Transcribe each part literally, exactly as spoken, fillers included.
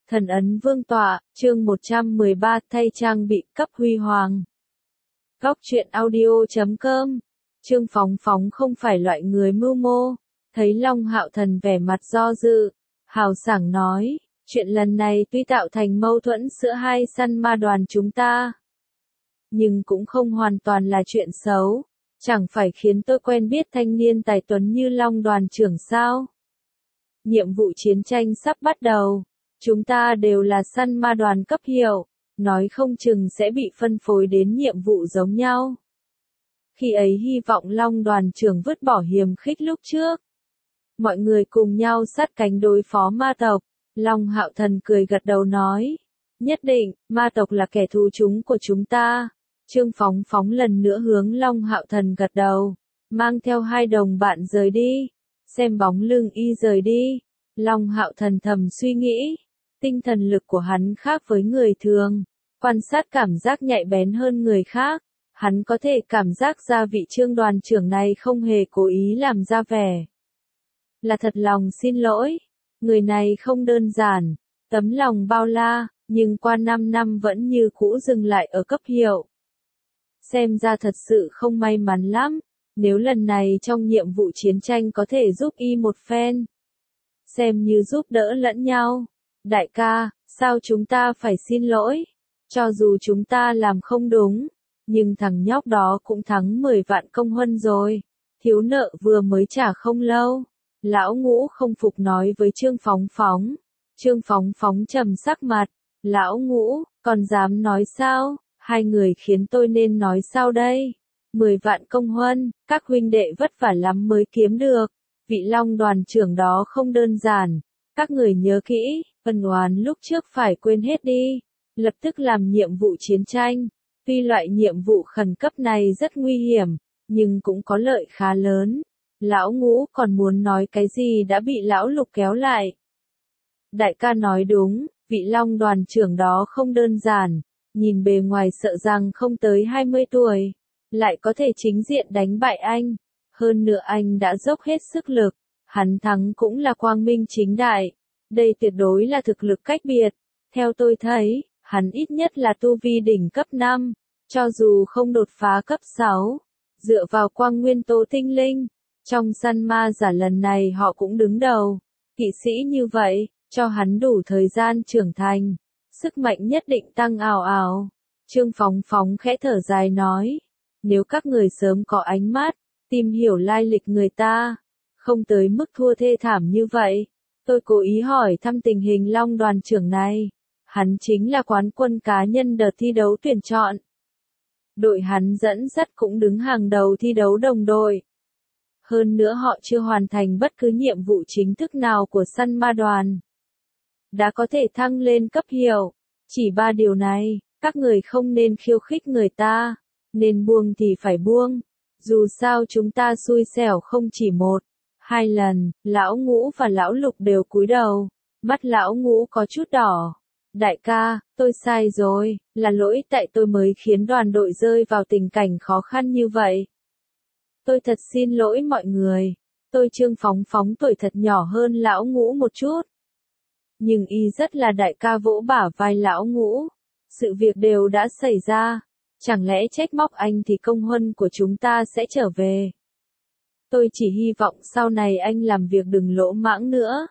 Thần ấn vương tọa, chương một trăm mười ba thay trang bị cấp huy hoàng. Góc truyện audio chấm com. Trương Phóng Phóng không phải loại người mưu mô, thấy Long Hạo Thần vẻ mặt do dự, hào sảng nói, chuyện lần này tuy tạo thành mâu thuẫn giữa hai săn ma đoàn chúng ta, nhưng cũng không hoàn toàn là chuyện xấu, chẳng phải khiến tôi quen biết thanh niên tài tuấn như Long đoàn trưởng sao? Nhiệm vụ chiến tranh sắp bắt đầu. Chúng ta đều là săn ma đoàn cấp hiệu, nói không chừng sẽ bị phân phối đến nhiệm vụ giống nhau. Khi ấy hy vọng Long đoàn trưởng vứt bỏ hiềm khích lúc trước. Mọi người cùng nhau sát cánh đối phó ma tộc. Long Hạo Thần cười gật đầu nói. Nhất định, ma tộc là kẻ thù chúng của chúng ta. Trương Phóng Phóng lần nữa hướng Long Hạo Thần gật đầu. Mang theo hai đồng bạn rời đi. Xem bóng lưng y rời đi. Long Hạo Thần thầm suy nghĩ. Tinh thần lực của hắn khác với người thường, quan sát cảm giác nhạy bén hơn người khác, hắn có thể cảm giác ra vị Trương đoàn trưởng này không hề cố ý làm ra vẻ. Là thật lòng xin lỗi, người này không đơn giản, tấm lòng bao la, nhưng qua năm năm vẫn như cũ dừng lại ở cấp hiệu. Xem ra thật sự không may mắn lắm, nếu lần này trong nhiệm vụ chiến tranh có thể giúp y một phen. Xem như giúp đỡ lẫn nhau. Đại ca, sao chúng ta phải xin lỗi? Cho dù chúng ta làm không đúng, nhưng thằng nhóc đó cũng thắng mười vạn công huân rồi. Thiếu nợ vừa mới trả không lâu. Lão Ngũ không phục nói với Trương Phóng Phóng. Trương Phóng Phóng trầm sắc mặt. Lão Ngũ, còn dám nói sao? Hai người khiến tôi nên nói sao đây? Mười vạn công huân, các huynh đệ vất vả lắm mới kiếm được. Vị Long đoàn trưởng đó không đơn giản. Các người nhớ kỹ. Ân oán lúc trước phải quên hết đi, lập tức làm nhiệm vụ chiến tranh. Tuy loại nhiệm vụ khẩn cấp này rất nguy hiểm, nhưng cũng có lợi khá lớn. Lão Ngũ còn muốn nói cái gì đã bị Lão Lục kéo lại. Đại ca nói đúng, vị Long đoàn trưởng đó không đơn giản, nhìn bề ngoài sợ rằng không tới hai mươi tuổi, lại có thể chính diện đánh bại anh. Hơn nữa anh đã dốc hết sức lực, hắn thắng cũng là quang minh chính đại. Đây tuyệt đối là thực lực cách biệt. Theo tôi thấy, hắn ít nhất là tu vi đỉnh cấp năm, cho dù không đột phá cấp sáu. Dựa vào quang nguyên tố tinh linh, trong săn ma giả lần này họ cũng đứng đầu. Kỵ sĩ như vậy, cho hắn đủ thời gian trưởng thành, sức mạnh nhất định tăng ào ào. Trương Phóng Phóng khẽ thở dài nói, nếu các người sớm có ánh mắt, tìm hiểu lai lịch người ta, không tới mức thua thê thảm như vậy. Tôi cố ý hỏi thăm tình hình Long đoàn trưởng này. Hắn chính là quán quân cá nhân đợt thi đấu tuyển chọn. Đội hắn dẫn dắt cũng đứng hàng đầu thi đấu đồng đội. Hơn nữa họ chưa hoàn thành bất cứ nhiệm vụ chính thức nào của săn ma đoàn. Đã có thể thăng lên cấp hiệu. Chỉ ba điều này, các người không nên khiêu khích người ta. Nên buông thì phải buông. Dù sao chúng ta xui xẻo không chỉ một. Hai lần, Lão Ngũ và Lão Lục đều cúi đầu, mắt Lão Ngũ có chút đỏ. Đại ca, tôi sai rồi, là lỗi tại tôi mới khiến đoàn đội rơi vào tình cảnh khó khăn như vậy. Tôi thật xin lỗi mọi người, tôi Trương Phóng Phóng tuổi thật nhỏ hơn Lão Ngũ một chút. Nhưng y rất là đại ca vỗ bả vai Lão Ngũ, sự việc đều đã xảy ra, chẳng lẽ trách móc anh thì công huân của chúng ta sẽ trở về. Tôi chỉ hy vọng sau này anh làm việc đừng lỗ mãng nữa.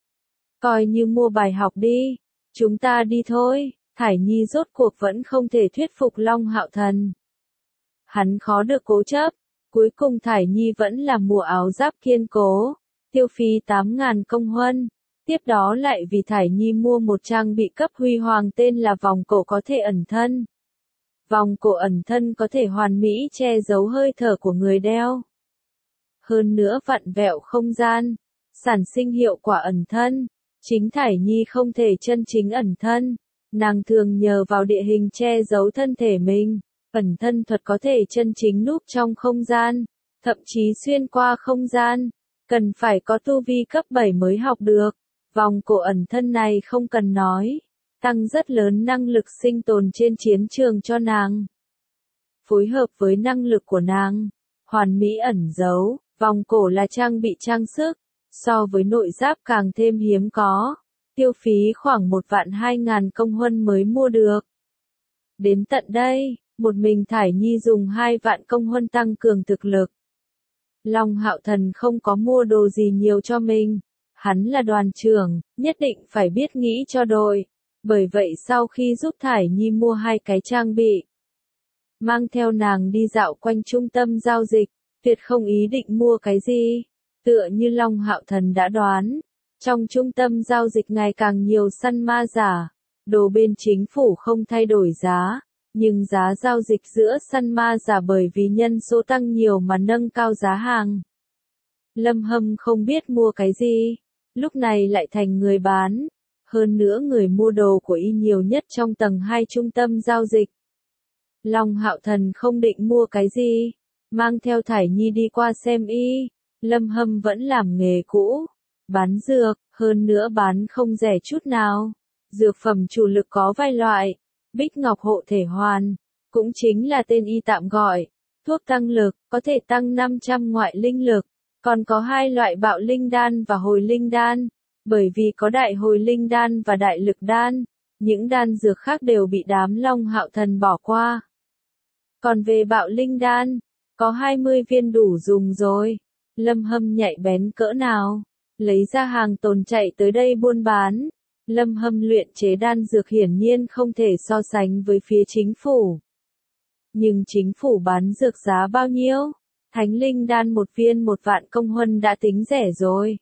Coi như mua bài học đi. Chúng ta đi thôi. Thải Nhi rốt cuộc vẫn không thể thuyết phục Long Hạo Thần. Hắn khó được cố chấp. Cuối cùng Thải Nhi vẫn là mua áo giáp kiên cố. Tiêu phí tám ngàn công huân. Tiếp đó lại vì Thải Nhi mua một trang bị cấp huy hoàng tên là vòng cổ có thể ẩn thân. Vòng cổ ẩn thân có thể hoàn mỹ che giấu hơi thở của người đeo. Hơn nữa vặn vẹo không gian, sản sinh hiệu quả ẩn thân. Chính Thải Nhi không thể chân chính ẩn thân, nàng thường nhờ vào địa hình che giấu thân thể mình. Ẩn thân thuật có thể chân chính núp trong không gian, thậm chí xuyên qua không gian, cần phải có tu vi cấp bảy mới học được. Vòng cổ ẩn thân này không cần nói, tăng rất lớn năng lực sinh tồn trên chiến trường cho nàng. Phối hợp với năng lực của nàng, hoàn mỹ ẩn giấu. Vòng cổ là trang bị trang sức, so với nội giáp càng thêm hiếm có. tiêu phí khoảng một vạn hai ngàn công huân mới mua được. Đến tận đây, một mình Thải Nhi dùng hai vạn công huân tăng cường thực lực. Long Hạo Thần không có mua đồ gì nhiều cho mình, hắn là đoàn trưởng, nhất định phải biết nghĩ cho đội. Bởi vậy sau khi giúp Thải Nhi mua hai cái trang bị, mang theo nàng đi dạo quanh trung tâm giao dịch, tuyệt không ý định mua cái gì. Tựa như Long Hạo Thần đã đoán, trong trung tâm giao dịch ngày càng nhiều săn ma giả, đồ bên chính phủ không thay đổi giá, nhưng giá giao dịch giữa săn ma giả bởi vì nhân số tăng nhiều mà nâng cao giá hàng. Lâm Hâm không biết mua cái gì, lúc này lại thành người bán, hơn nữa người mua đồ của y nhiều nhất trong tầng hai trung tâm giao dịch. Long Hạo Thần không định mua cái gì, mang theo Thải Nhi đi qua xem y. Lâm Hâm vẫn làm nghề cũ, bán dược, hơn nữa bán không rẻ chút nào. Dược phẩm chủ lực có vài loại, Bích Ngọc Hộ Thể Hoàn, cũng chính là tên y tạm gọi, thuốc tăng lực, có thể tăng năm trăm ngoại linh lực, còn có hai loại bạo linh đan và hồi linh đan, bởi vì có đại hồi linh đan và đại lực đan, những đan dược khác đều bị đám Long Hạo Thần bỏ qua. Còn về bạo linh đan, có hai mươi viên đủ dùng rồi. Lâm Hâm nhạy bén cỡ nào, lấy ra hàng tồn chạy tới đây buôn bán. Lâm Hâm luyện chế đan dược hiển nhiên không thể so sánh với phía chính phủ. Nhưng chính phủ bán dược giá bao nhiêu? Thánh linh đan một viên một vạn công huân đã tính rẻ rồi.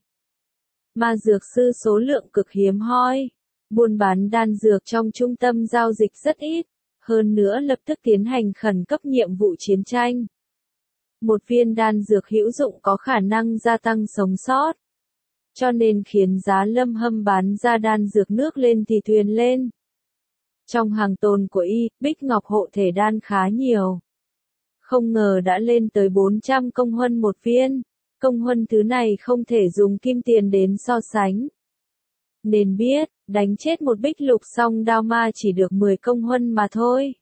Ma dược sư số lượng cực hiếm hoi. Buôn bán đan dược trong trung tâm giao dịch rất ít, hơn nữa lập tức tiến hành khẩn cấp nhiệm vụ chiến tranh. Một viên đan dược hữu dụng có khả năng gia tăng sống sót, cho nên khiến giá Lâm Hâm bán ra đan dược nước lên thì thuyền lên. Trong hàng tồn của y, Bích Ngọc Hộ Thể đan khá nhiều. Không ngờ đã lên tới bốn trăm công huân một viên. Công huân thứ này không thể dùng kim tiền đến so sánh. Nên biết, đánh chết một bích lục song đao ma chỉ được mười công huân mà thôi.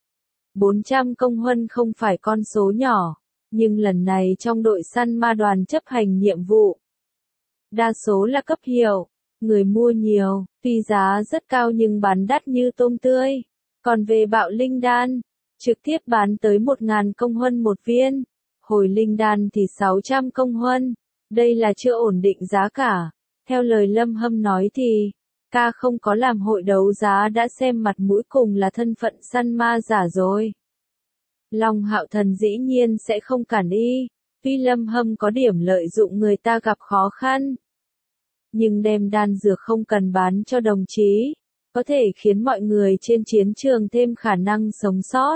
bốn trăm công huân không phải con số nhỏ, nhưng lần này trong đội săn ma đoàn chấp hành nhiệm vụ, đa số là cấp hiệu, người mua nhiều, tuy giá rất cao nhưng bán đắt như tôm tươi. Còn về bạo linh đan, trực tiếp bán tới một nghìn công huân một viên, hồi linh đan thì sáu trăm công huân, đây là chưa ổn định giá cả. Theo lời Lâm Hâm nói thì, ca không có làm hội đấu giá đã xem mặt mũi cùng là thân phận săn ma giả rồi. Long Hạo Thần dĩ nhiên sẽ không cản y, tuy Lâm Hâm có điểm lợi dụng người ta gặp khó khăn. Nhưng đem đan dược không cần bán cho đồng chí, có thể khiến mọi người trên chiến trường thêm khả năng sống sót.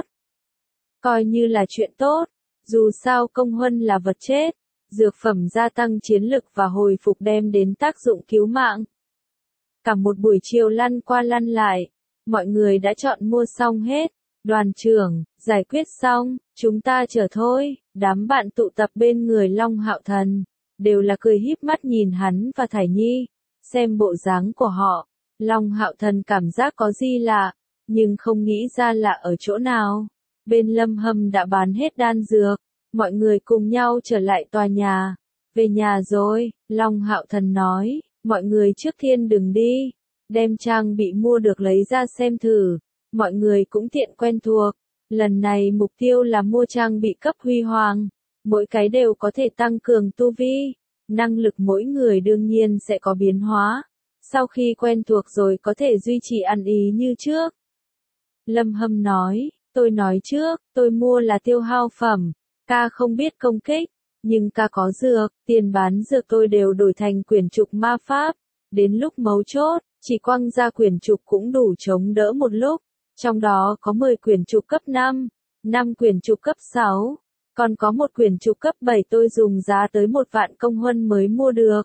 Coi như là chuyện tốt, dù sao công huân là vật chết, dược phẩm gia tăng chiến lực và hồi phục đem đến tác dụng cứu mạng. Cả một buổi chiều lăn qua lăn lại, mọi người đã chọn mua xong hết. Đoàn trưởng, giải quyết xong, chúng ta chờ thôi. Đám bạn tụ tập bên người Long Hạo Thần, đều là cười híp mắt nhìn hắn và Thải Nhi. Xem bộ dáng của họ, Long Hạo Thần cảm giác có gì lạ, nhưng không nghĩ ra lạ ở chỗ nào. Bên Lâm Hâm đã bán hết đan dược, mọi người cùng nhau trở lại tòa nhà. Về nhà rồi, Long Hạo Thần nói, mọi người trước tiên đừng đi, đem trang bị mua được lấy ra xem thử. Mọi người cũng tiện quen thuộc, lần này mục tiêu là mua trang bị cấp huy hoàng, mỗi cái đều có thể tăng cường tu vi, năng lực mỗi người đương nhiên sẽ có biến hóa, sau khi quen thuộc rồi có thể duy trì ăn ý như trước. Lâm Hâm nói, tôi nói trước, tôi mua là tiêu hao phẩm, ca không biết công kích, nhưng ca có dược, tiền bán dược tôi đều đổi thành quyển trục ma pháp, đến lúc mấu chốt, chỉ quăng ra quyển trục cũng đủ chống đỡ một lúc. Trong đó có mười quyển trục cấp năm, năm quyển trục cấp sáu, còn có một quyển trục cấp bảy tôi dùng giá tới một vạn công huân mới mua được.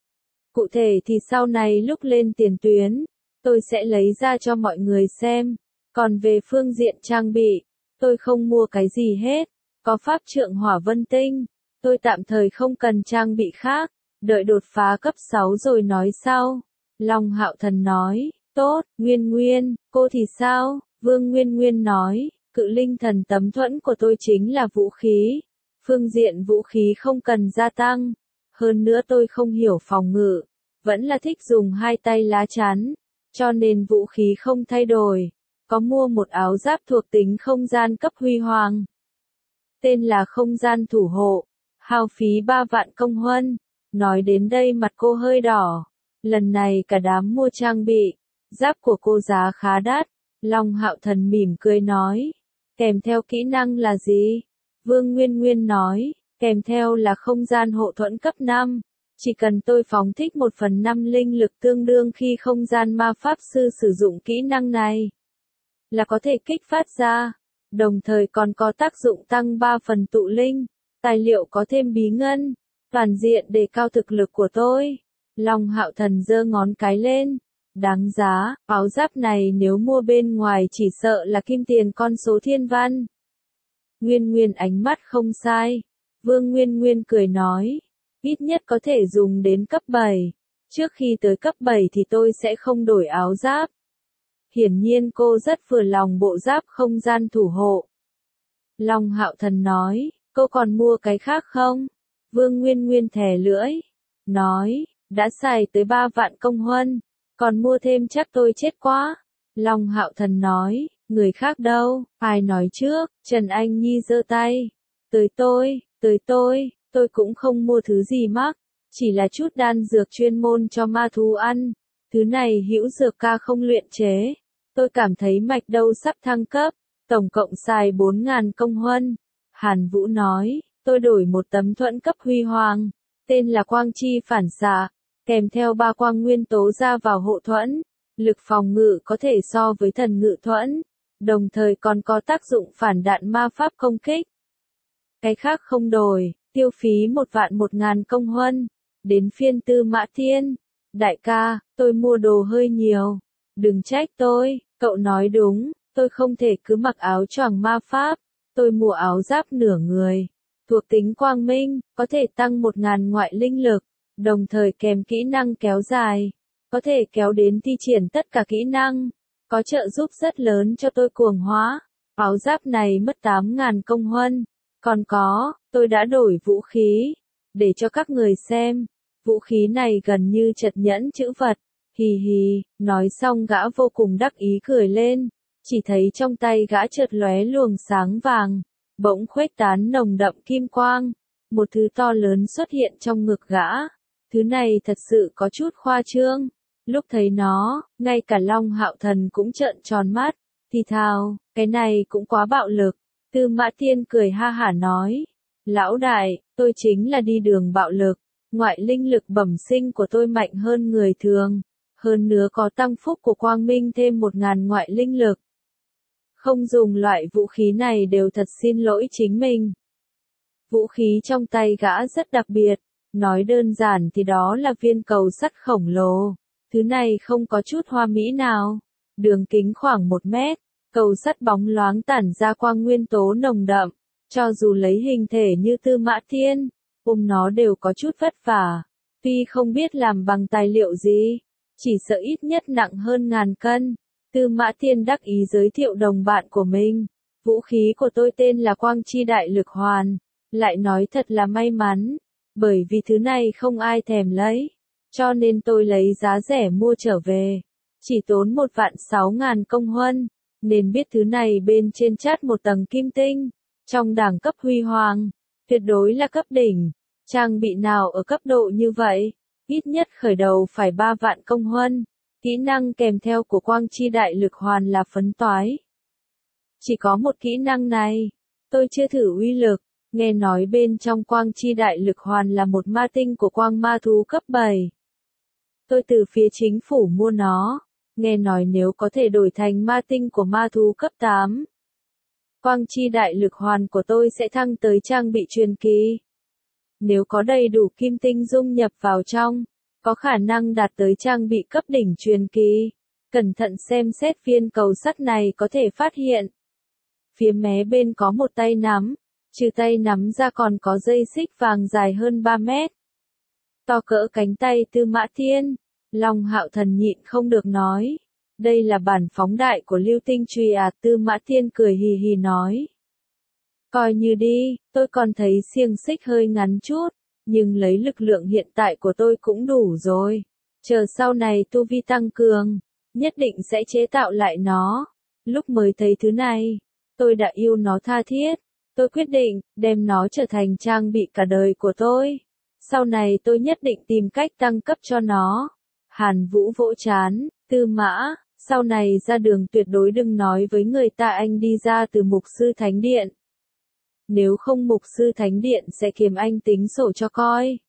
Cụ thể thì sau này lúc lên tiền tuyến, tôi sẽ lấy ra cho mọi người xem. Còn về phương diện trang bị, tôi không mua cái gì hết. Có pháp trượng hỏa vân tinh, tôi tạm thời không cần trang bị khác, đợi đột phá cấp sáu rồi nói sau. Long Hạo Thần nói. Tốt, Nguyên Nguyên, cô thì sao? Vương Nguyên Nguyên nói, cự linh thần tấm thuẫn của tôi chính là vũ khí. Phương diện vũ khí không cần gia tăng. Hơn nữa tôi không hiểu phòng ngự. vẫn là thích dùng hai tay lá chắn, cho nên vũ khí không thay đổi. Có mua một áo giáp thuộc tính không gian cấp huy hoàng. Tên là không gian thủ hộ, hao phí ba vạn công huân. Nói đến đây mặt cô hơi đỏ. Lần này cả đám mua trang bị, giáp của cô giá khá đắt. Long Hạo Thần mỉm cười nói, kèm theo kỹ năng là gì? Vương Nguyên Nguyên nói, kèm theo là không gian hộ thuẫn cấp năm. Chỉ cần tôi phóng thích một phần năm linh lực tương đương khi không gian ma pháp sư sử dụng kỹ năng này, là có thể kích phát ra. Đồng thời còn có tác dụng tăng ba phần tụ linh, tài liệu có thêm bí ngân, toàn diện đề cao thực lực của tôi. Long Hạo Thần giơ ngón cái lên. Đáng giá, áo giáp này nếu mua bên ngoài chỉ sợ là kim tiền con số thiên văn. Nguyên Nguyên ánh mắt không sai. Vương Nguyên Nguyên cười nói, ít nhất có thể dùng đến cấp bảy. Trước khi tới cấp bảy thì tôi sẽ không đổi áo giáp. Hiển nhiên cô rất vừa lòng bộ giáp không gian thủ hộ. Long Hạo Thần nói, cô còn mua cái khác không? Vương Nguyên Nguyên thè lưỡi, nói, đã xài tới ba vạn công huân, còn mua thêm chắc tôi chết quá. Long Hạo Thần nói, người khác đâu, ai nói trước? Trần Anh Nhi giơ tay, tới tôi, tới tôi, tôi cũng không mua thứ gì mắc, chỉ là chút đan dược chuyên môn cho ma thú ăn. Thứ này hữu dược ca không luyện chế. Tôi cảm thấy mạch đâu sắp thăng cấp, tổng cộng xài bốn ngàn công huân. Hàn Vũ nói, tôi đổi một tấm thuẫn cấp huy hoàng, tên là quang chi phản xạ, kèm theo ba quang nguyên tố ra vào hộ thuẫn, lực phòng ngự có thể so với thần ngự thuẫn, đồng thời còn có tác dụng phản đạn ma pháp công kích. Cái khác không đổi, tiêu phí một vạn một ngàn công huân. Đến phiên Tư Mã Thiên, đại ca, tôi mua đồ hơi nhiều, đừng trách tôi, cậu nói đúng, tôi không thể cứ mặc áo choàng ma pháp, tôi mua áo giáp nửa người, thuộc tính quang minh, có thể tăng một ngàn ngoại linh lực, đồng thời kèm kỹ năng kéo dài, có thể kéo đến thi triển tất cả kỹ năng, có trợ giúp rất lớn cho tôi cuồng hóa. Áo giáp này mất tám ngàn công huân, còn có, tôi đã đổi vũ khí, để cho các người xem, vũ khí này gần như chật nhẫn chữ vật. Hì hì, nói xong gã vô cùng đắc ý cười lên, chỉ thấy trong tay gã chợt lóe luồng sáng vàng, bỗng khuếch tán nồng đậm kim quang, một thứ to lớn xuất hiện trong ngực gã. Thứ này thật sự có chút khoa trương. Lúc thấy nó, ngay cả Long Hạo Thần cũng trợn tròn mắt, thì thào, cái này cũng quá bạo lực. Tư Mã Thiên cười ha hả nói, lão đại, tôi chính là đi đường bạo lực, ngoại linh lực bẩm sinh của tôi mạnh hơn người thường. Hơn nữa có tăng phúc của quang minh thêm một ngàn ngoại linh lực. Không dùng loại vũ khí này đều thật xin lỗi chính mình. Vũ khí trong tay gã rất đặc biệt, nói đơn giản thì đó là viên cầu sắt khổng lồ. Thứ này không có chút hoa mỹ nào. Đường kính khoảng một mét, cầu sắt bóng loáng tản ra quang nguyên tố nồng đậm. Cho dù lấy hình thể như Tư Mã Thiên, ôm nó đều có chút vất vả. Tuy không biết làm bằng tài liệu gì, chỉ sợ ít nhất nặng hơn ngàn cân. Tư Mã Thiên đắc ý giới thiệu đồng bạn của mình. Vũ khí của tôi tên là Quang Chi Đại Lực Hoàn. Lại nói thật là may mắn, bởi vì thứ này không ai thèm lấy. Cho nên tôi lấy giá rẻ mua trở về. Chỉ tốn một vạn sáu ngàn công huân. Nên biết thứ này bên trên chát một tầng kim tinh. Trong đẳng cấp huy hoàng, tuyệt đối là cấp đỉnh. Trang bị nào ở cấp độ như vậy? Ít nhất khởi đầu phải ba vạn công huân. Kỹ năng kèm theo của Quang Chi Đại Lực Hoàn là phấn toái. Chỉ có một kỹ năng này, tôi chưa thử uy lực, nghe nói bên trong Quang Chi Đại Lực Hoàn là một ma tinh của quang ma thú cấp bảy. Tôi từ phía chính phủ mua nó, nghe nói nếu có thể đổi thành ma tinh của ma thú cấp tám. Quang Chi Đại Lực Hoàn của tôi sẽ thăng tới trang bị truyền kỳ. Nếu có đầy đủ kim tinh dung nhập vào trong, có khả năng đạt tới trang bị cấp đỉnh truyền kỳ. Cẩn thận xem xét viên cầu sắt này có thể phát hiện. Phía mé bên có một tay nắm, trừ tay nắm ra còn có dây xích vàng dài hơn ba mét. To cỡ cánh tay Tư Mã Thiên, Long Hạo Thần nhịn không được nói. Đây là bản phóng đại của Lưu Tinh Chùy à? Tư Mã Thiên cười hì hì nói. Coi như đi, tôi còn thấy xiềng xích hơi ngắn chút, nhưng lấy lực lượng hiện tại của tôi cũng đủ rồi. Chờ sau này tu vi tăng cường, nhất định sẽ chế tạo lại nó. Lúc mới thấy thứ này, tôi đã yêu nó tha thiết. Tôi quyết định, đem nó trở thành trang bị cả đời của tôi. Sau này tôi nhất định tìm cách tăng cấp cho nó. Hàn Vũ vỗ trán, Tư Mã, sau này ra đường tuyệt đối đừng nói với người ta anh đi ra từ Mục Sư Thánh Điện. Nếu không Mục Sư Thánh Điện sẽ kiếm anh tính sổ cho coi.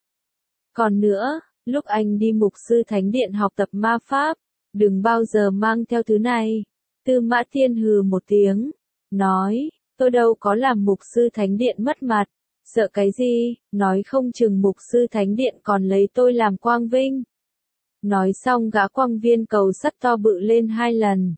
Còn nữa, lúc anh đi Mục Sư Thánh Điện học tập ma pháp, đừng bao giờ mang theo thứ này. Tư Mã Thiên hừ một tiếng, nói, tôi đâu có làm Mục Sư Thánh Điện mất mặt, sợ cái gì, nói không chừng Mục Sư Thánh Điện còn lấy tôi làm quang vinh. Nói xong gã quang viên cầu sắt to bự lên hai lần.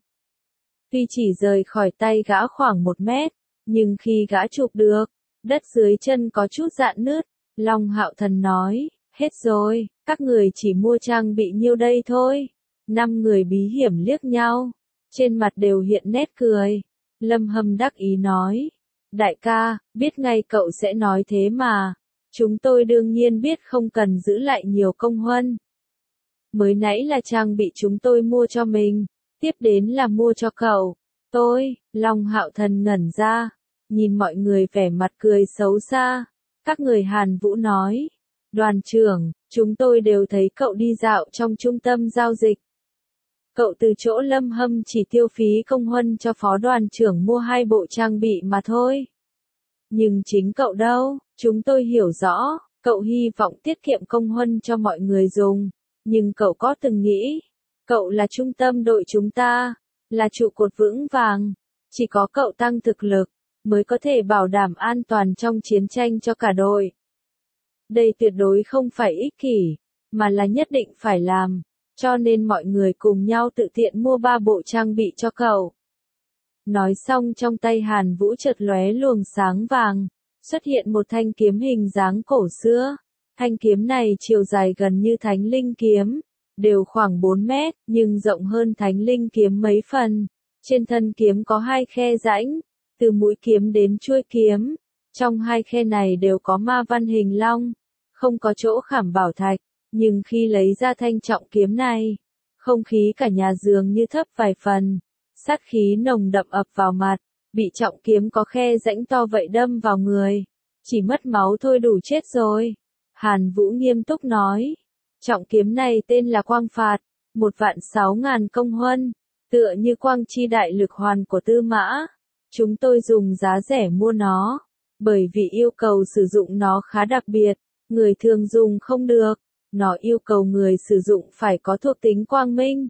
Tuy chỉ rời khỏi tay gã khoảng một mét, nhưng khi gã chụp được, đất dưới chân có chút rạn nứt. Long Hạo Thần nói, hết rồi, các người chỉ mua trang bị nhiêu đây thôi. Năm người bí hiểm liếc nhau, trên mặt đều hiện nét cười. Lâm Hâm đắc ý nói, đại ca, biết ngay cậu sẽ nói thế mà. Chúng tôi đương nhiên biết không cần giữ lại nhiều công huân. Mới nãy là trang bị chúng tôi mua cho mình, tiếp đến là mua cho cậu. Tôi, Long Hạo Thần ngẩn ra, nhìn mọi người vẻ mặt cười xấu xa. Các người Hàn Vũ nói, đoàn trưởng, chúng tôi đều thấy cậu đi dạo trong trung tâm giao dịch. Cậu từ chỗ Lâm Hâm chỉ tiêu phí công huân cho phó đoàn trưởng mua hai bộ trang bị mà thôi. Nhưng chính cậu đâu, chúng tôi hiểu rõ, cậu hy vọng tiết kiệm công huân cho mọi người dùng. Nhưng cậu có từng nghĩ, cậu là trung tâm đội chúng ta, là trụ cột vững vàng. Chỉ có cậu tăng thực lực, mới có thể bảo đảm an toàn trong chiến tranh cho cả đội. Đây tuyệt đối không phải ích kỷ, mà là nhất định phải làm. Cho nên mọi người cùng nhau tự tiện mua ba bộ trang bị cho cậu. Nói xong trong tay Hàn Vũ chợt lóe luồng sáng vàng, xuất hiện một thanh kiếm hình dáng cổ xưa. Thanh kiếm này chiều dài gần như Thánh Linh kiếm, đều khoảng bốn mét, nhưng rộng hơn Thánh Linh kiếm mấy phần. Trên thân kiếm có hai khe rãnh, từ mũi kiếm đến chuôi kiếm. Trong hai khe này đều có ma văn hình long, không có chỗ khảm bảo thạch. Nhưng khi lấy ra thanh trọng kiếm này, không khí cả nhà dường như thấp vài phần, sát khí nồng đậm ập vào mặt, bị trọng kiếm có khe rãnh to vậy đâm vào người, chỉ mất máu thôi đủ chết rồi. Hàn Vũ nghiêm túc nói, trọng kiếm này tên là Quang Phạt, một vạn sáu ngàn công huân, tựa như quang chi đại lực hoàn của Tư Mã. Chúng tôi dùng giá rẻ mua nó, bởi vì yêu cầu sử dụng nó khá đặc biệt, người thường dùng không được. Nó yêu cầu người sử dụng phải có thuộc tính quang minh.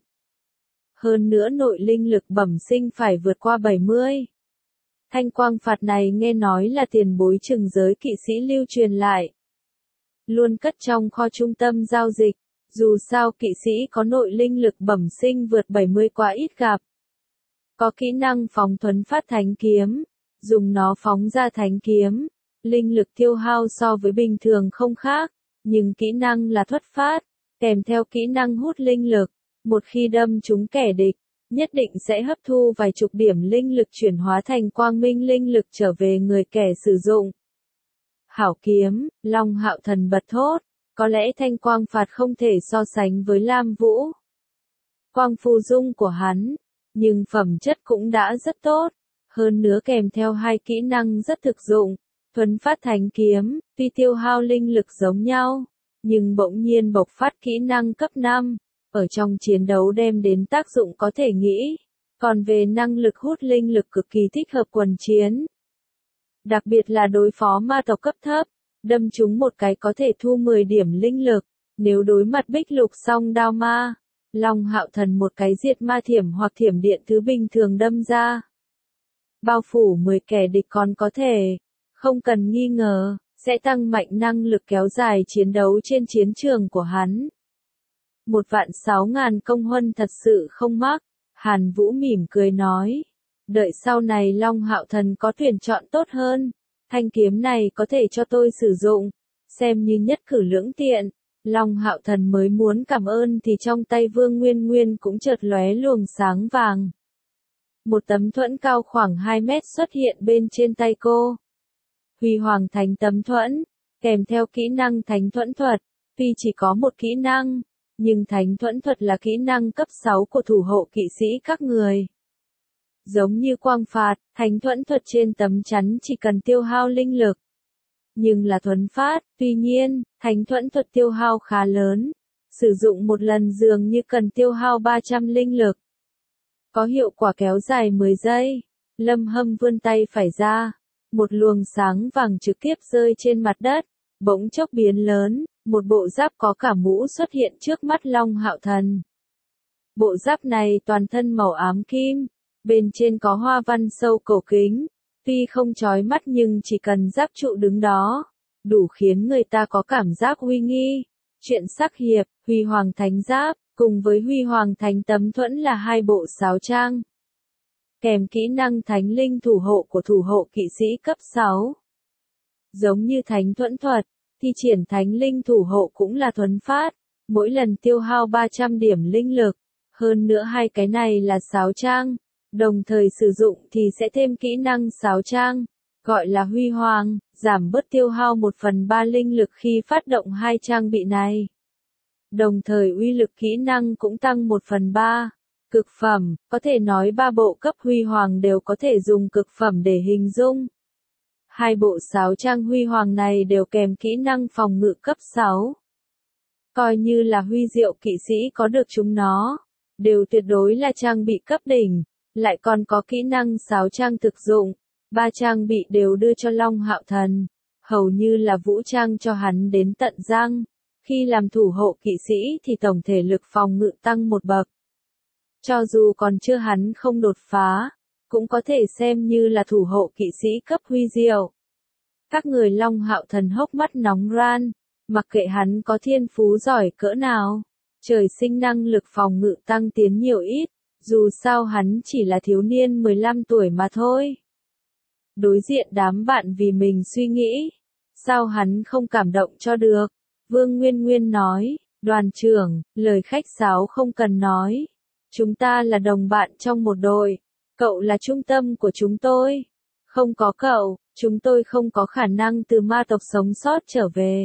Hơn nữa nội linh lực bẩm sinh phải vượt qua bảy mươi. Thanh quang phạt này nghe nói là tiền bối trừng giới kỵ sĩ lưu truyền lại. Luôn cất trong kho trung tâm giao dịch, dù sao kỵ sĩ có nội linh lực bẩm sinh vượt bảy mươi quá ít gặp. Có kỹ năng phóng thuấn phát thánh kiếm, dùng nó phóng ra thánh kiếm, linh lực tiêu hao so với bình thường không khác. Nhưng kỹ năng là thuất phát, kèm theo kỹ năng hút linh lực, một khi đâm trúng kẻ địch, nhất định sẽ hấp thu vài chục điểm linh lực chuyển hóa thành quang minh linh lực trở về người kẻ sử dụng. Hảo kiếm, Long Hạo Thần bật thốt, có lẽ thanh quang phạt không thể so sánh với Lam Vũ. Quang phù dung của hắn, nhưng phẩm chất cũng đã rất tốt, hơn nữa kèm theo hai kỹ năng rất thực dụng. Thuấn phát thánh kiếm, tuy tiêu hao linh lực giống nhau, nhưng bỗng nhiên bộc phát kỹ năng cấp năm, ở trong chiến đấu đem đến tác dụng có thể nghĩ, còn về năng lực hút linh lực cực kỳ thích hợp quần chiến. Đặc biệt là đối phó ma tộc cấp thấp, đâm chúng một cái có thể thu mười điểm linh lực, nếu đối mặt bích lục song đao ma, Long Hạo Thần một cái diệt ma thiểm hoặc thiểm điện thứ bình thường đâm ra. Bao phủ mười kẻ địch còn có thể. Không cần nghi ngờ, sẽ tăng mạnh năng lực kéo dài chiến đấu trên chiến trường của hắn. Một vạn sáu ngàn công huân thật sự không mắc, Hàn Vũ mỉm cười nói. Đợi sau này Long Hạo Thần có tuyển chọn tốt hơn, thanh kiếm này có thể cho tôi sử dụng, xem như nhất cử lưỡng tiện. Long Hạo Thần mới muốn cảm ơn thì trong tay Vương Nguyên Nguyên cũng chợt lóe luồng sáng vàng. Một tấm thuẫn cao khoảng hai mét xuất hiện bên trên tay cô. Huy Hoàng Thánh Tấm Thuẫn, kèm theo kỹ năng Thánh Thuẫn Thuật, tuy chỉ có một kỹ năng, nhưng thánh thuẫn thuật là kỹ năng cấp sáu của thủ hộ kỵ sĩ các người. Giống như quang phạt, thánh thuẫn thuật trên tấm chắn chỉ cần tiêu hao linh lực. Nhưng là thuấn phát, tuy nhiên, thánh thuẫn thuật tiêu hao khá lớn. Sử dụng một lần dường như cần tiêu hao ba trăm linh lực. Có hiệu quả kéo dài mười giây. Lâm Hâm vươn tay phải ra. Một luồng sáng vàng trực tiếp rơi trên mặt đất. Bỗng chốc biến lớn, một bộ giáp có cả mũ xuất hiện trước mắt Long Hạo Thần. Bộ giáp này toàn thân màu ám kim. Bên trên có hoa văn sâu cổ kính. Tuy không chói mắt nhưng chỉ cần giáp trụ đứng đó. Đủ khiến người ta có cảm giác uy nghi. Chuyện sắc hiệp, Huy Hoàng Thánh Giáp, cùng với Huy Hoàng Thánh Tấm Thuẫn là hai bộ sáo trang. Kèm kỹ năng Thánh Linh thủ hộ của thủ hộ kỵ sĩ cấp sáu. Giống như Thánh Thuẫn thuật, thi triển Thánh Linh thủ hộ cũng là thuấn phát, mỗi lần tiêu hao ba trăm điểm linh lực. Hơn nữa hai cái này là sáo trang, đồng thời sử dụng thì sẽ thêm kỹ năng sáo trang. Gọi là Huy Hoàng, giảm bớt tiêu hao một phần ba linh lực khi phát động hai trang bị này. Đồng thời uy lực kỹ năng cũng tăng một phần ba. Cực phẩm, có thể nói ba bộ cấp Huy Hoàng đều có thể dùng cực phẩm để hình dung. Hai bộ sáo trang Huy Hoàng này đều kèm kỹ năng phòng ngự cấp sáu. Coi như là huy diệu kỵ sĩ có được chúng nó, đều tuyệt đối là trang bị cấp đỉnh, lại còn có kỹ năng sáo trang thực dụng. Ba trang bị đều đưa cho Long Hạo Thần, hầu như là vũ trang cho hắn đến tận răng. Khi làm thủ hộ kỵ sĩ thì tổng thể lực phòng ngự tăng một bậc. Cho dù còn chưa hắn không đột phá, cũng có thể xem như là thủ hộ kỵ sĩ cấp huy diệu. Các người Long Hạo Thần hốc mắt nóng ran, mặc kệ hắn có thiên phú giỏi cỡ nào, trời sinh năng lực phòng ngự tăng tiến nhiều ít, dù sao hắn chỉ là thiếu niên mười lăm tuổi mà thôi. Đối diện đám bạn vì mình suy nghĩ, sao hắn không cảm động cho được? Vương Nguyên Nguyên nói, đoàn trưởng, lời khách sáo không cần nói. Chúng ta là đồng bạn trong một đội, cậu là trung tâm của chúng tôi. Không có cậu, chúng tôi không có khả năng từ ma tộc sống sót trở về.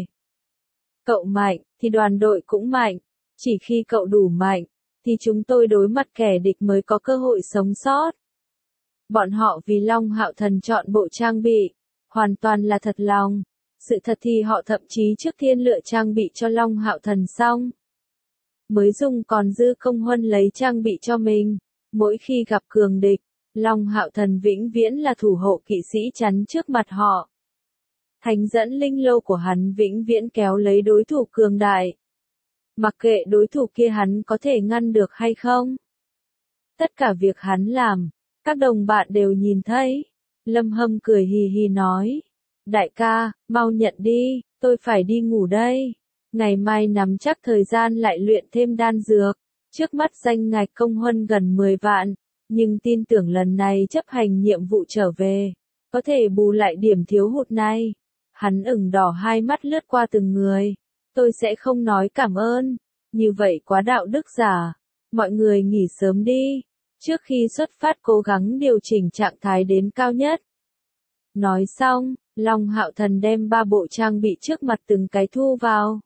Cậu mạnh, thì đoàn đội cũng mạnh. Chỉ khi cậu đủ mạnh, thì chúng tôi đối mặt kẻ địch mới có cơ hội sống sót. Bọn họ vì Long Hạo Thần chọn bộ trang bị, hoàn toàn là thật lòng. Sự thật thì họ thậm chí trước tiên lựa trang bị cho Long Hạo Thần xong, mới dùng còn dư công huân lấy trang bị cho mình. Mỗi khi gặp cường địch, Long Hạo Thần vĩnh viễn là thủ hộ kỵ sĩ chắn trước mặt họ. Thánh dẫn linh lâu của hắn vĩnh viễn kéo lấy đối thủ cường đại. Mặc kệ đối thủ kia hắn có thể ngăn được hay không. Tất cả việc hắn làm, các đồng bạn đều nhìn thấy. Lâm Hâm cười hì hì nói. Đại ca, mau nhận đi, tôi phải đi ngủ đây. Ngày mai nắm chắc thời gian lại luyện thêm đan dược. Trước mắt danh ngạch công huân gần mười vạn, nhưng tin tưởng lần này chấp hành nhiệm vụ trở về, có thể bù lại điểm thiếu hụt này. Hắn ửng đỏ hai mắt lướt qua từng người. Tôi sẽ không nói cảm ơn, như vậy quá đạo đức giả. Mọi người nghỉ sớm đi. Trước khi xuất phát cố gắng điều chỉnh trạng thái đến cao nhất. Nói xong, Long Hạo Thần đem ba bộ trang bị trước mặt từng cái thu vào.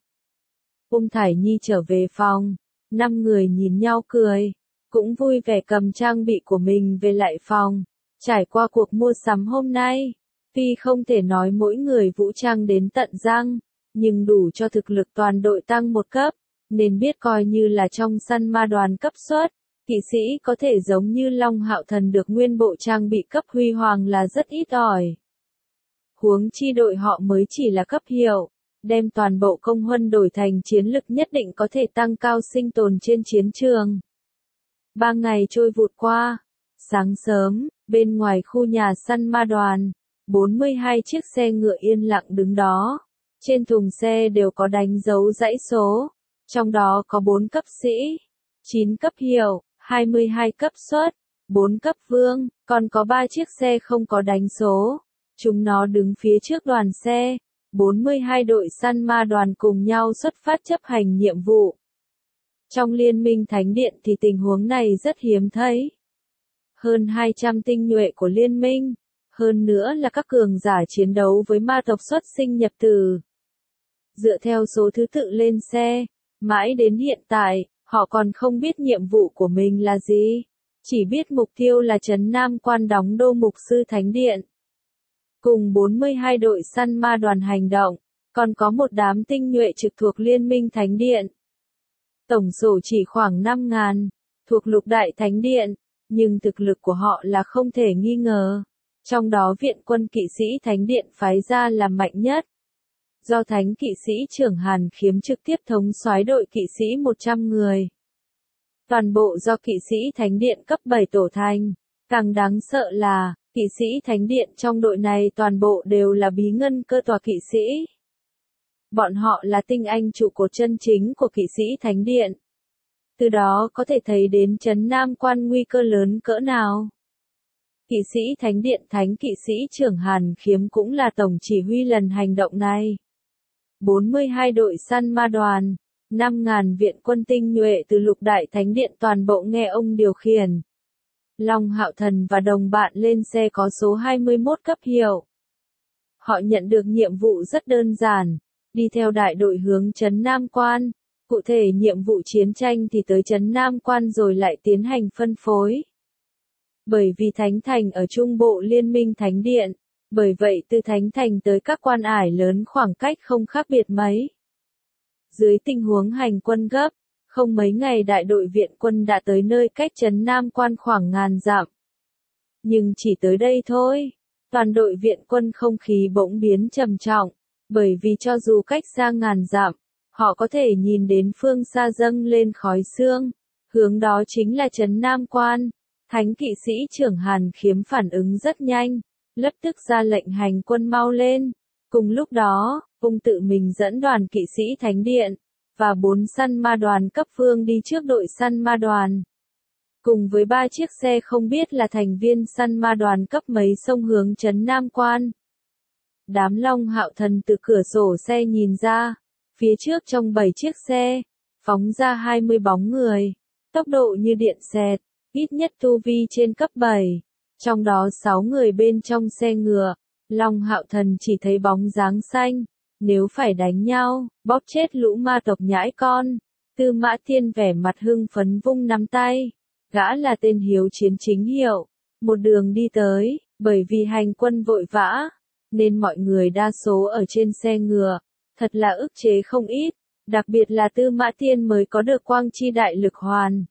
Ung Thải Nhi trở về phòng, năm người nhìn nhau cười, cũng vui vẻ cầm trang bị của mình về lại phòng. Trải qua cuộc mua sắm hôm nay, tuy không thể nói mỗi người vũ trang đến tận răng, nhưng đủ cho thực lực toàn đội tăng một cấp, nên biết coi như là trong săn ma đoàn cấp suất. Kỵ sĩ có thể giống như Long Hạo Thần được nguyên bộ trang bị cấp huy hoàng là rất ít ỏi. Huống chi đội họ mới chỉ là cấp hiệu, đem toàn bộ công huân đổi thành chiến lực nhất định có thể tăng cao sinh tồn trên chiến trường. Ba ngày trôi vụt qua, sáng sớm, bên ngoài khu nhà săn ma đoàn, bốn mươi hai chiếc xe ngựa yên lặng đứng đó. Trên thùng xe đều có đánh dấu dãy số, trong đó có bốn cấp sĩ, chín cấp hiệu, hai mươi hai cấp suất, bốn cấp vương, còn có ba chiếc xe không có đánh số. Chúng nó đứng phía trước đoàn xe, bốn mươi hai đội săn ma đoàn cùng nhau xuất phát chấp hành nhiệm vụ. Trong Liên minh Thánh Điện thì tình huống này rất hiếm thấy. Hơn hai trăm tinh nhuệ của Liên minh, hơn nữa là các cường giả chiến đấu với ma tộc xuất sinh nhập tử. Dựa theo số thứ tự lên xe, Mãi đến hiện tại, họ còn không biết nhiệm vụ của mình là gì. Chỉ biết mục tiêu là trấn Nam Quan đóng đô mục sư thánh điện. Cùng bốn mươi hai đội săn ma đoàn hành động, còn có một đám tinh nhuệ trực thuộc Liên minh Thánh Điện. Tổng số chỉ khoảng năm ngàn, thuộc lục đại Thánh Điện, nhưng thực lực của họ là không thể nghi ngờ. Trong đó viện quân kỵ sĩ Thánh Điện phái ra là mạnh nhất. Do Thánh kỵ sĩ trưởng Hàn Khiếm trực tiếp thống soái đội kỵ sĩ một trăm người. Toàn bộ do kỵ sĩ Thánh Điện cấp bảy tổ thành. Càng đáng sợ là, kỵ sĩ Thánh Điện trong đội này toàn bộ đều là bí ngân cơ tòa kỵ sĩ. Bọn họ là tinh anh trụ cột chân chính của kỵ sĩ Thánh Điện. Từ đó có thể thấy đến trấn Nam Quan nguy cơ lớn cỡ nào. Kỵ sĩ Thánh Điện Thánh kỵ sĩ trưởng Hàn Khiếm cũng là tổng chỉ huy lần hành động này. bốn mươi hai đội săn ma đoàn, năm ngàn viện quân tinh nhuệ từ lục đại Thánh Điện toàn bộ nghe ông điều khiển. Long Hạo Thần và đồng bạn lên xe có số hai mươi mốt cấp hiệu. Họ nhận được nhiệm vụ rất đơn giản, đi theo đại đội hướng trấn Nam Quan, cụ thể nhiệm vụ chiến tranh thì tới trấn Nam Quan rồi lại tiến hành phân phối. Bởi vì Thánh Thành ở trung bộ Liên minh Thánh Điện, bởi vậy từ Thánh Thành tới các quan ải lớn khoảng cách không khác biệt mấy. Dưới tình huống hành quân gấp, không mấy ngày đại đội viện quân đã tới nơi cách trấn Nam Quan khoảng ngàn dặm. Nhưng chỉ tới đây thôi, toàn đội viện quân không khí bỗng biến trầm trọng, bởi vì cho dù cách xa ngàn dặm, họ có thể nhìn đến phương xa dâng lên khói sương, hướng đó chính là trấn Nam Quan. Thánh kỵ sĩ trưởng Hàn Khiếm phản ứng rất nhanh, lập tức ra lệnh hành quân mau lên. Cùng lúc đó, ông tự mình dẫn đoàn kỵ sĩ Thánh Điện và bốn săn ma đoàn cấp phương đi trước đội săn ma đoàn. Cùng với ba chiếc xe không biết là thành viên săn ma đoàn cấp mấy xông hướng trấn Nam Quan. Đám Long Hạo Thần từ cửa sổ xe nhìn ra, phía trước trong bảy chiếc xe, phóng ra hai mươi bóng người, tốc độ như điện xẹt, ít nhất tu vi trên cấp bảy, trong đó sáu người bên trong xe ngựa. Long Hạo Thần chỉ thấy bóng dáng xanh, nếu phải đánh nhau, bóp chết lũ ma tộc nhãi con. Tư Mã Thiên vẻ mặt hưng phấn vung nắm tay, gã là tên hiếu chiến chính hiệu, một đường đi tới, bởi vì hành quân vội vã, nên mọi người đa số ở trên xe ngựa, thật là ức chế không ít, đặc biệt là Tư Mã Thiên mới có được quang chi đại lực hoàn.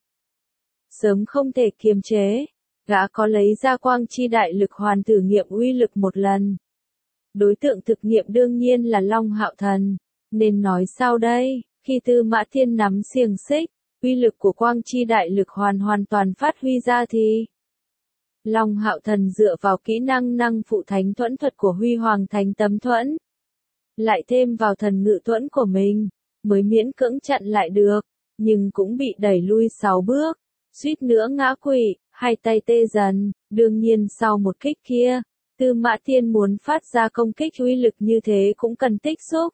Sớm không thể kiềm chế, gã có lấy ra quang chi đại lực hoàn thử nghiệm uy lực một lần. Đối tượng thực nghiệm đương nhiên là Long Hạo Thần, nên nói sao đây, khi Tư Mã Thiên nắm xiềng xích, uy lực của quang chi đại lực hoàn hoàn toàn phát huy ra thì Long Hạo Thần dựa vào kỹ năng năng phụ thánh thuẫn thuật của Huy Hoàng Thánh Tấm Thuẫn, lại thêm vào thần ngự thuẫn của mình, mới miễn cưỡng chặn lại được, nhưng cũng bị đẩy lui sáu bước, suýt nữa ngã quỵ, hai tay tê dần. Đương nhiên sau một kích kia, Tư Mã Thiên muốn phát ra công kích uy lực như thế cũng cần tích xúc.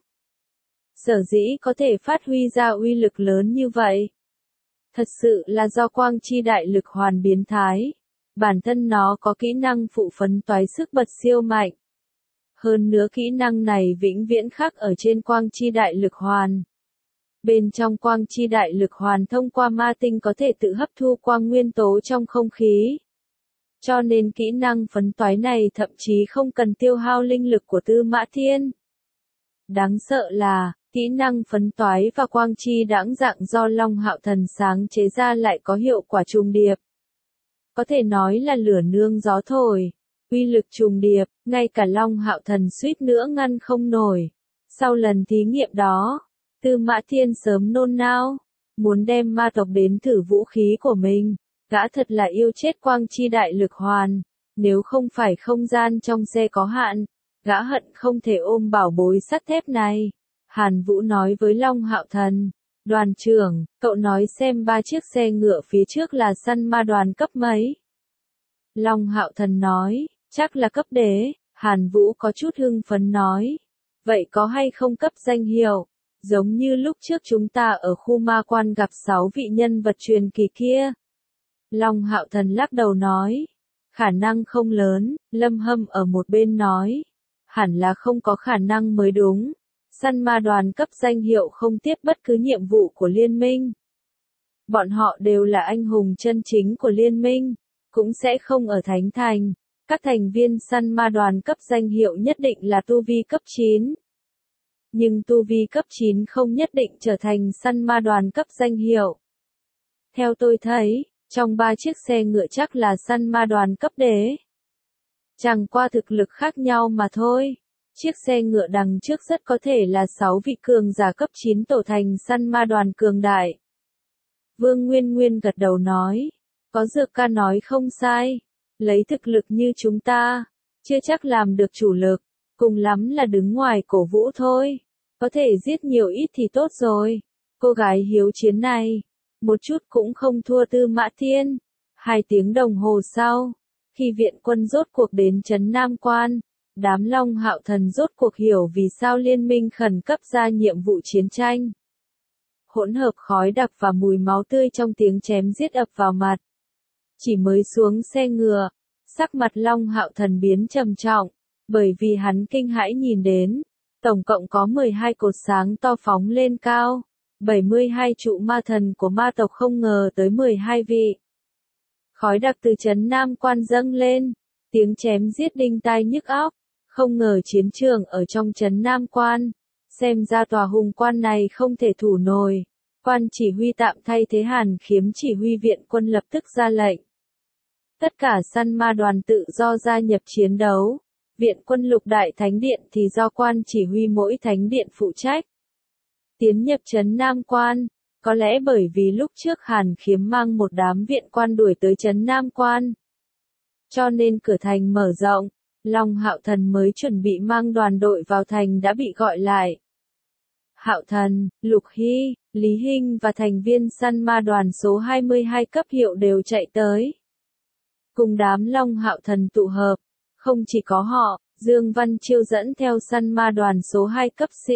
Sở dĩ có thể phát huy ra uy lực lớn như vậy, thật sự là do quang chi đại lực hoàn biến thái. Bản thân nó có kỹ năng phụ phấn toái sức bật siêu mạnh. Hơn nữa kỹ năng này vĩnh viễn khắc ở trên quang chi đại lực hoàn. Bên trong quang chi đại lực hoàn thông qua ma tinh có thể tự hấp thu quang nguyên tố trong không khí. Cho nên kỹ năng phấn toái này thậm chí không cần tiêu hao linh lực của Tư Mã Thiên. Đáng sợ là, kỹ năng phấn toái và quang chi đãng dạng do Long Hạo Thần sáng chế ra lại có hiệu quả trùng điệp. Có thể nói là lửa nương gió thổi, uy lực trùng điệp, ngay cả Long Hạo Thần suýt nữa ngăn không nổi. Sau lần thí nghiệm đó, Tư Mã Thiên sớm nôn nao, muốn đem ma tộc đến thử vũ khí của mình. Gã thật là yêu chết quang chi đại lực hoàn, nếu không phải không gian trong xe có hạn, gã hận không thể ôm bảo bối sắt thép này. Hàn Vũ nói với Long Hạo Thần, đoàn trưởng, cậu nói xem ba chiếc xe ngựa phía trước là săn ma đoàn cấp mấy. Long Hạo Thần nói, chắc là cấp đế. Hàn Vũ có chút hưng phấn nói, vậy có hay không cấp danh hiệu, giống như lúc trước chúng ta ở khu ma quan gặp sáu vị nhân vật truyền kỳ kia. Long Hạo Thần lắc đầu nói, khả năng không lớn. Lâm Hâm ở một bên nói, hẳn là không có khả năng mới đúng. Săn ma đoàn cấp danh hiệu không tiếp bất cứ nhiệm vụ của liên minh. Bọn họ đều là anh hùng chân chính của liên minh, cũng sẽ không ở Thánh Thành. Các thành viên săn ma đoàn cấp danh hiệu nhất định là tu vi cấp chín. Nhưng tu vi cấp chín không nhất định trở thành săn ma đoàn cấp danh hiệu. Theo tôi thấy, trong ba chiếc xe ngựa chắc là săn ma đoàn cấp đế. Chẳng qua thực lực khác nhau mà thôi. Chiếc xe ngựa đằng trước rất có thể là sáu vị cường giả cấp chín tổ thành săn ma đoàn cường đại. Vương Nguyên Nguyên gật đầu nói, có Dược ca nói không sai, lấy thực lực như chúng ta, chưa chắc làm được chủ lực, cùng lắm là đứng ngoài cổ vũ thôi, có thể giết nhiều ít thì tốt rồi. Cô gái hiếu chiến này, một chút cũng không thua Tư Mã Thiên. Hai tiếng đồng hồ sau, khi viện quân rốt cuộc đến trấn Nam Quan, đám Long Hạo Thần rốt cuộc hiểu vì sao liên minh khẩn cấp ra nhiệm vụ chiến tranh. Hỗn hợp khói đặc và mùi máu tươi trong tiếng chém giết ập vào mặt. Chỉ mới xuống xe ngựa, sắc mặt Long Hạo Thần biến trầm trọng, bởi vì hắn kinh hãi nhìn đến, tổng cộng có mười hai cột sáng to phóng lên cao, bảy mươi hai trụ ma thần của ma tộc không ngờ tới mười hai vị. Khói đặc từ trấn Nam Quan dâng lên, tiếng chém giết đinh tai nhức óc, không ngờ chiến trường ở trong trấn Nam Quan, xem ra tòa hùng quan này không thể thủ nổi. Quan chỉ huy tạm thay thế Hàn Khiếm chỉ huy viện quân lập tức ra lệnh. Tất cả săn ma đoàn tự do gia nhập chiến đấu, viện quân lục đại thánh điện thì do quan chỉ huy mỗi thánh điện phụ trách. Tiến nhập trấn Nam Quan, có lẽ bởi vì lúc trước Hàn Khiếm mang một đám viện quan đuổi tới trấn Nam Quan. Cho nên cửa thành mở rộng, Long Hạo Thần mới chuẩn bị mang đoàn đội vào thành đã bị gọi lại. Hạo Thần, Lục Hy, Lý Hinh và thành viên săn ma đoàn số hai mươi hai cấp hiệu đều chạy tới. Cùng đám Long Hạo Thần tụ hợp, không chỉ có họ, Dương Văn Chiêu dẫn theo săn ma đoàn số hai cấp sĩ.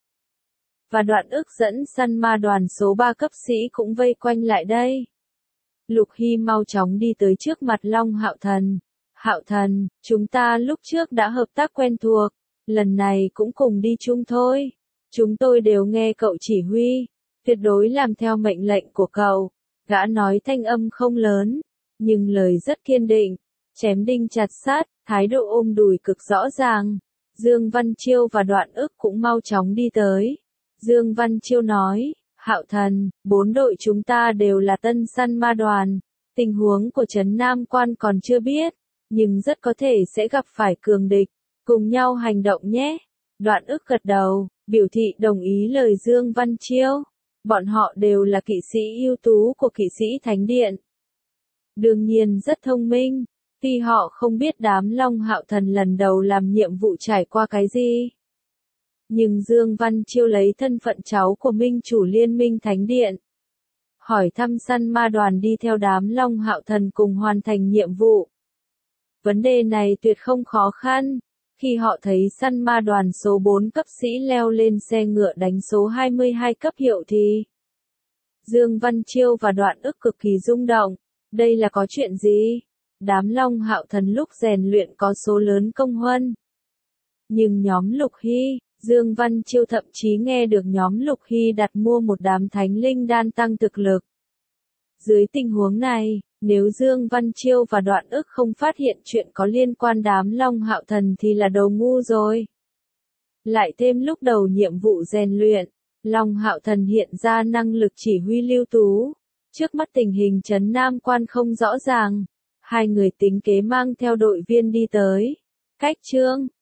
Và Đoạn Ức dẫn săn ma đoàn số ba cấp sĩ cũng vây quanh lại đây. Lục Hy mau chóng đi tới trước mặt Long Hạo Thần. Hạo Thần, chúng ta lúc trước đã hợp tác quen thuộc, lần này cũng cùng đi chung thôi. Chúng tôi đều nghe cậu chỉ huy, tuyệt đối làm theo mệnh lệnh của cậu. Gã nói thanh âm không lớn, nhưng lời rất kiên định, chém đinh chặt sát, thái độ ôm đùi cực rõ ràng. Dương Văn Chiêu và Đoạn Ức cũng mau chóng đi tới. Dương Văn Chiêu nói, Hạo Thần, bốn đội chúng ta đều là tân săn ma đoàn, tình huống của trấn Nam Quan còn chưa biết, nhưng rất có thể sẽ gặp phải cường địch, cùng nhau hành động nhé. Đoạn Ức gật đầu, biểu thị đồng ý lời Dương Văn Chiêu. Bọn họ đều là kỵ sĩ ưu tú của kỵ sĩ Thánh Điện. Đương nhiên rất thông minh, tuy họ không biết đám Long Hạo Thần lần đầu làm nhiệm vụ trải qua cái gì. Nhưng Dương Văn Chiêu lấy thân phận cháu của minh chủ liên minh Thánh Điện. Hỏi thăm săn ma đoàn đi theo đám Long Hạo Thần cùng hoàn thành nhiệm vụ. Vấn đề này tuyệt không khó khăn. Khi họ thấy săn ma đoàn số bốn cấp sĩ leo lên xe ngựa đánh số hai mươi hai cấp hiệu thì Dương Văn Chiêu và Đoạn Ức cực kỳ rung động. Đây là có chuyện gì? Đám Long Hạo Thần lúc rèn luyện có số lớn công huân. Nhưng nhóm Lục Hy, Dương Văn Chiêu thậm chí nghe được nhóm Lục Hy đặt mua một đám thánh linh đan tăng thực lực. Dưới tình huống này, nếu Dương Văn Chiêu và Đoạn Ức không phát hiện chuyện có liên quan đám Long Hạo Thần thì là đồ ngu rồi. Lại thêm lúc đầu nhiệm vụ rèn luyện, Long Hạo Thần hiện ra năng lực chỉ huy lưu tú. Trước mắt tình hình trấn Nam Quan không rõ ràng, hai người tính kế mang theo đội viên đi tới. Cách chương